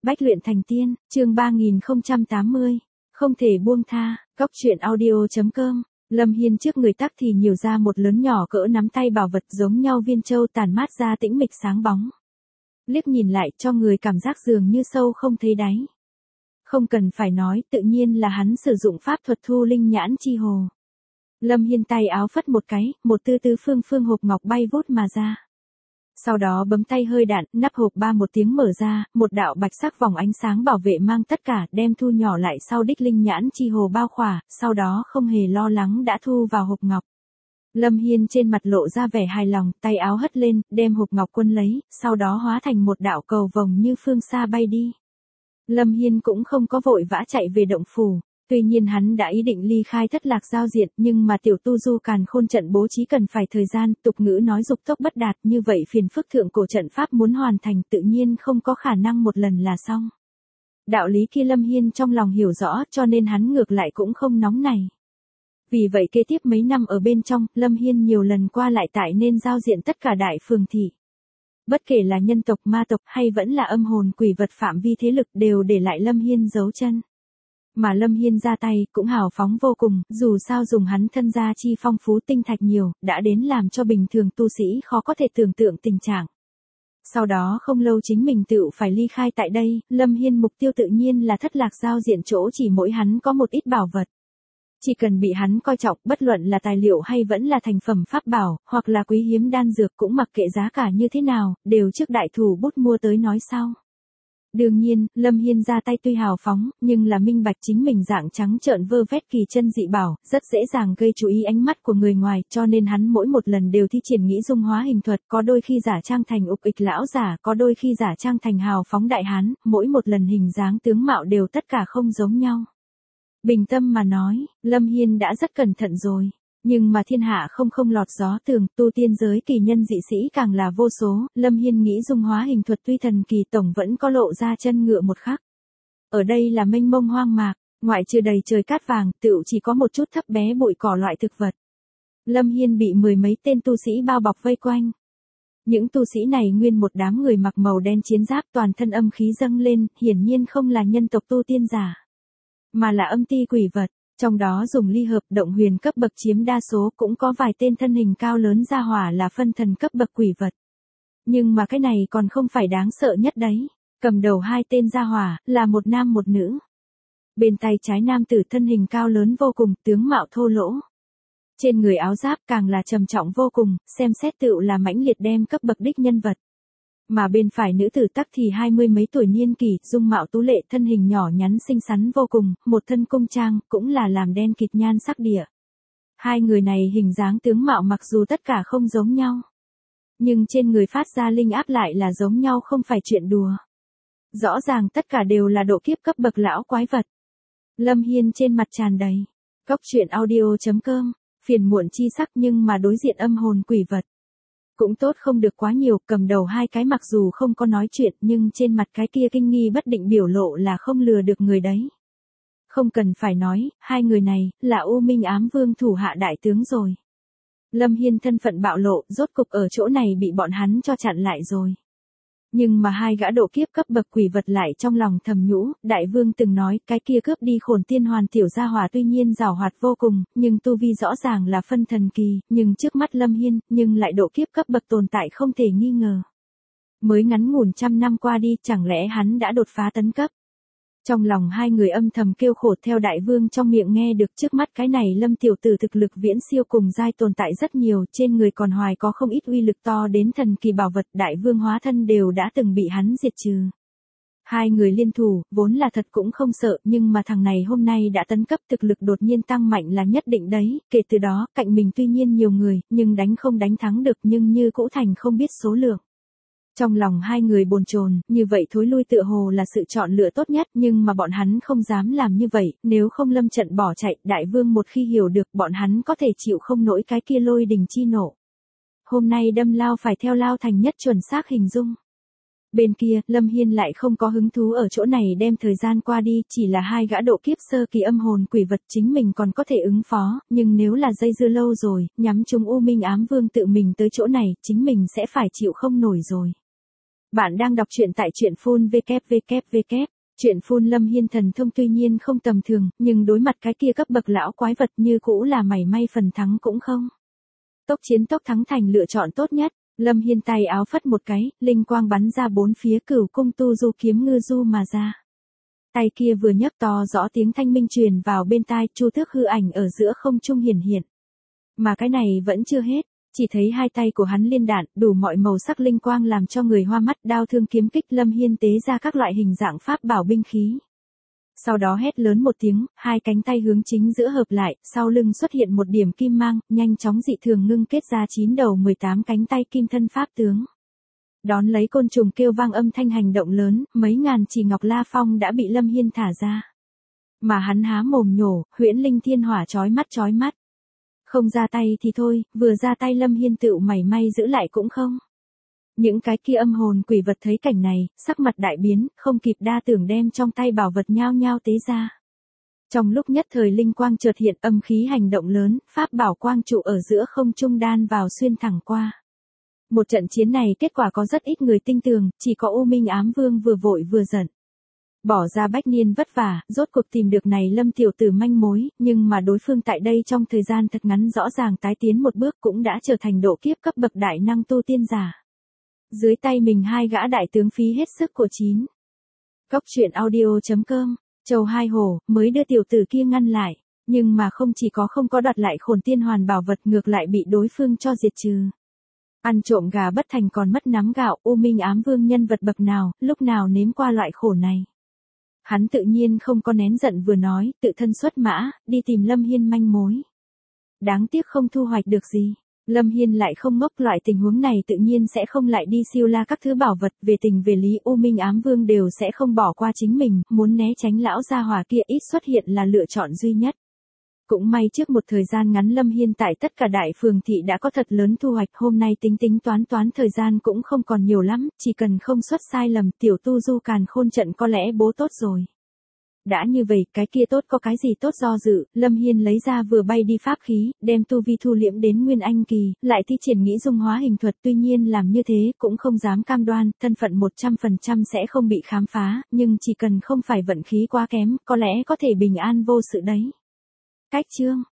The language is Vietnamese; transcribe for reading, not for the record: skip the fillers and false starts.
Bách luyện thành tiên, chương 3080, không thể buông tha, góc truyện audio.com. Lâm Hiên trước người tắc thì nhiều ra một lớn nhỏ cỡ nắm tay bảo vật giống nhau viên châu tàn mát ra tĩnh mịch sáng bóng. Liếc nhìn lại cho người cảm giác dường như sâu không thấy đáy. Không cần phải nói, tự nhiên là hắn sử dụng pháp thuật thu linh nhãn chi hồ. Lâm Hiên tay áo phất một cái, một tứ phương hộp ngọc bay vút mà ra. Sau đó bấm tay hơi đạn, nắp hộp ba một tiếng mở ra, một đạo bạch sắc vòng ánh sáng bảo vệ mang tất cả, đem thu nhỏ lại sau đích linh nhãn chi hồ bao khỏa, sau đó không hề lo lắng đã thu vào hộp ngọc. Lâm Hiên trên mặt lộ ra vẻ hài lòng, tay áo hất lên, đem hộp ngọc quân lấy, sau đó hóa thành một đạo cầu vồng như phương xa bay đi. Lâm Hiên cũng không có vội vã chạy về động phủ. Tuy nhiên hắn đã ý định ly khai Thất Lạc giao diện, nhưng mà tiểu tu du càn khôn trận bố trí cần phải thời gian, tục ngữ nói dục tốc bất đạt, như vậy phiền phức thượng cổ trận pháp muốn hoàn thành tự nhiên không có khả năng một lần là xong. Đạo lý kia Lâm Hiên trong lòng hiểu rõ, cho nên hắn ngược lại cũng không nóng này. Vì vậy kế tiếp mấy năm ở bên trong, Lâm Hiên nhiều lần qua lại tại nên giao diện tất cả đại phường thị. Bất kể là nhân tộc, ma tộc hay vẫn là âm hồn quỷ vật phạm vi thế lực đều để lại Lâm Hiên dấu chân. Mà Lâm Hiên ra tay cũng hào phóng vô cùng, dù sao dùng hắn thân gia chi phong phú tinh thạch nhiều, đã đến làm cho bình thường tu sĩ khó có thể tưởng tượng tình trạng. Sau đó không lâu chính mình tự phải ly khai tại đây, Lâm Hiên mục tiêu tự nhiên là Thất Lạc giao diện chỗ chỉ mỗi hắn có một ít bảo vật. Chỉ cần bị hắn coi trọng, bất luận là tài liệu hay vẫn là thành phẩm pháp bảo, hoặc là quý hiếm đan dược cũng mặc kệ giá cả như thế nào, đều trước đại thủ bút mua tới nói sau. Đương nhiên, Lâm Hiên ra tay tuy hào phóng, nhưng là minh bạch chính mình dạng trắng trợn vơ vét kỳ chân dị bảo, rất dễ dàng gây chú ý ánh mắt của người ngoài, cho nên hắn mỗi một lần đều thi triển nghĩ dung hóa hình thuật, có đôi khi giả trang thành ục ịch lão giả, có đôi khi giả trang thành hào phóng đại hán, mỗi một lần hình dáng tướng mạo đều tất cả không giống nhau. Bình tâm mà nói, Lâm Hiên đã rất cẩn thận rồi. Nhưng mà thiên hạ không lọt gió tường, tu tiên giới kỳ nhân dị sĩ càng là vô số, Lâm Hiên nghĩ dung hóa hình thuật tuy thần kỳ tổng vẫn có lộ ra chân ngựa một khắc. Ở đây là mênh mông hoang mạc, ngoại trừ đầy trời cát vàng, tựu chỉ có một chút thấp bé bụi cỏ loại thực vật. Lâm Hiên bị mười mấy tên tu sĩ bao bọc vây quanh. Những tu sĩ này nguyên một đám người mặc màu đen chiến giáp toàn thân âm khí dâng lên, hiển nhiên không là nhân tộc tu tiên giả, mà là âm ti quỷ vật. Trong đó dùng ly hợp động huyền cấp bậc chiếm đa số, cũng có vài tên thân hình cao lớn ra hỏa là phân thần cấp bậc quỷ vật. Nhưng mà cái này còn không phải đáng sợ nhất đấy. Cầm đầu hai tên ra hỏa, là một nam một nữ. Bên tay trái nam tử thân hình cao lớn vô cùng, tướng mạo thô lỗ. Trên người áo giáp càng là trầm trọng vô cùng, xem xét tựu là mãnh liệt đem cấp bậc đích nhân vật. Mà bên phải nữ tử tắc thì 20 mấy tuổi niên kỷ, dung mạo tú lệ, thân hình nhỏ nhắn xinh xắn vô cùng, một thân cung trang, cũng là làm đen kịt nhan sắc địa. Hai người này hình dáng tướng mạo mặc dù tất cả không giống nhau, nhưng trên người phát ra linh áp lại là giống nhau không phải chuyện đùa. Rõ ràng tất cả đều là độ kiếp cấp bậc lão quái vật. Lâm Hiên trên mặt tràn đầy góc truyện audio.com, phiền muộn chi sắc, nhưng mà đối diện âm hồn quỷ vật cũng tốt không được quá nhiều, cầm đầu hai cái mặc dù không có nói chuyện nhưng trên mặt cái kia kinh nghi bất định biểu lộ là không lừa được người đấy. Không cần phải nói, hai người này là U Minh Ám Vương thủ hạ đại tướng rồi. Lâm Hiên thân phận bạo lộ, rốt cục ở chỗ này bị bọn hắn cho chặn lại rồi. Nhưng mà hai gã độ kiếp cấp bậc quỷ vật lại trong lòng thầm nhũ, đại vương từng nói cái kia cướp đi khổn tiên hoàn tiểu gia hỏa tuy nhiên giàu hoạt vô cùng, nhưng tu vi rõ ràng là phân thần kỳ, nhưng trước mắt Lâm Hiên, nhưng lại độ kiếp cấp bậc tồn tại không thể nghi ngờ. Mới ngắn ngủn trăm năm qua đi, chẳng lẽ hắn đã đột phá tấn cấp? Trong lòng hai người âm thầm kêu khổ, theo đại vương trong miệng nghe được trước mắt cái này Lâm tiểu tử thực lực viễn siêu cùng giai tồn tại rất nhiều, trên người còn hoài có không ít uy lực to đến thần kỳ bảo vật, đại vương hóa thân đều đã từng bị hắn diệt trừ. Hai người liên thủ, vốn là thật cũng không sợ, nhưng mà thằng này hôm nay đã tấn cấp, thực lực đột nhiên tăng mạnh là nhất định đấy, kể từ đó, cạnh mình tuy nhiên nhiều người, nhưng đánh không đánh thắng được, nhưng như cũ thành không biết số lượng. Trong lòng hai người bồn chồn, như vậy thối lui tựa hồ là sự chọn lựa tốt nhất, nhưng mà bọn hắn không dám làm như vậy, nếu không lâm trận bỏ chạy, đại vương một khi hiểu được, bọn hắn có thể chịu không nổi cái kia lôi đình chi nộ. Hôm nay đâm lao phải theo lao thành nhất chuẩn xác hình dung. Bên kia, Lâm Hiên lại không có hứng thú ở chỗ này đem thời gian qua đi, chỉ là hai gã độ kiếp sơ kỳ âm hồn quỷ vật chính mình còn có thể ứng phó, nhưng nếu là dây dưa lâu rồi, nhắm chúng U Minh Ám Vương tự mình tới chỗ này, chính mình sẽ phải chịu không nổi rồi. Bạn đang đọc truyện tại truyện www. Truyện phun Lâm Hiên thần thông tuy nhiên không tầm thường, nhưng đối mặt cái kia cấp bậc lão quái vật như cũ là mảy may phần thắng cũng không. Tốc chiến tốc thắng thành lựa chọn tốt nhất. Lâm Hiên tay áo phất một cái, linh quang bắn ra bốn phía Cửu Cung Tu Du kiếm ngư du mà ra. Tay kia vừa nhấc to rõ tiếng thanh minh truyền vào bên tai, Chu Tước hư ảnh ở giữa không trung hiển hiện. Mà cái này vẫn chưa hết, chỉ thấy hai tay của hắn liên đạn, đủ mọi màu sắc linh quang làm cho người hoa mắt, đao thương kiếm kích. Lâm Hiên tế ra các loại hình dạng pháp bảo binh khí. Sau đó hét lớn một tiếng, hai cánh tay hướng chính giữa hợp lại, sau lưng xuất hiện một điểm kim mang, nhanh chóng dị thường ngưng kết ra 9 đầu 18 cánh tay kim thân pháp tướng. Đón lấy côn trùng kêu vang âm thanh hành động lớn, mấy ngàn chỉ ngọc la phong đã bị Lâm Hiên thả ra. Mà hắn há mồm nhổ, huyễn linh thiên hỏa chói mắt. Không ra tay thì thôi, vừa ra tay Lâm Hiên tựu mảy may giữ lại cũng không. Những cái kia âm hồn quỷ vật thấy cảnh này, sắc mặt đại biến, không kịp đa tưởng đem trong tay bảo vật nhao nhao tế ra. Trong lúc nhất thời linh quang chợt hiện, âm khí hành động lớn, pháp bảo quang trụ ở giữa không trung đan vào xuyên thẳng qua. Một trận chiến này kết quả có rất ít người tin tưởng, chỉ có U Minh Ám Vương vừa vội vừa giận. Bỏ ra bách niên vất vả, rốt cuộc tìm được này Lâm tiểu tử manh mối, nhưng mà đối phương tại đây trong thời gian thật ngắn rõ ràng tái tiến một bước cũng đã trở thành độ kiếp cấp bậc đại năng tu tiên giả. Dưới tay mình hai gã đại tướng phí hết sức của chín. Cốc truyện audio.com, Châu Hai Hổ, mới đưa tiểu tử kia ngăn lại, nhưng mà không chỉ có không có đoạt lại Khổn Tiên Hoàn bảo vật, ngược lại bị đối phương cho diệt trừ. Ăn trộm gà bất thành còn mất nắm gạo, U Minh Ám Vương nhân vật bậc nào, lúc nào nếm qua loại khổ này. Hắn tự nhiên không có nén giận vừa nói, tự thân xuất mã, đi tìm Lâm Hiên manh mối. Đáng tiếc không thu hoạch được gì. Lâm Hiên lại không ngốc, loại tình huống này tự nhiên sẽ không lại đi siêu la các thứ bảo vật, về tình về lý U Minh Ám Vương đều sẽ không bỏ qua chính mình, muốn né tránh lão gia hỏa kia ít xuất hiện là lựa chọn duy nhất. Cũng may trước một thời gian ngắn Lâm Hiên tại tất cả đại phường thị đã có thật lớn thu hoạch, hôm nay tính toán thời gian cũng không còn nhiều lắm, chỉ cần không xuất sai lầm tiểu tu du càn khôn trận có lẽ bố tốt rồi. Đã như vậy, cái kia tốt có cái gì tốt do dự, Lâm Hiên lấy ra vừa bay đi pháp khí, đem tu vi thu liễm đến Nguyên Anh kỳ, lại thi triển nghĩ dung hóa hình thuật, tuy nhiên làm như thế cũng không dám cam đoan, thân phận 100% sẽ không bị khám phá, nhưng chỉ cần không phải vận khí quá kém, có lẽ có thể bình an vô sự đấy. Cách chương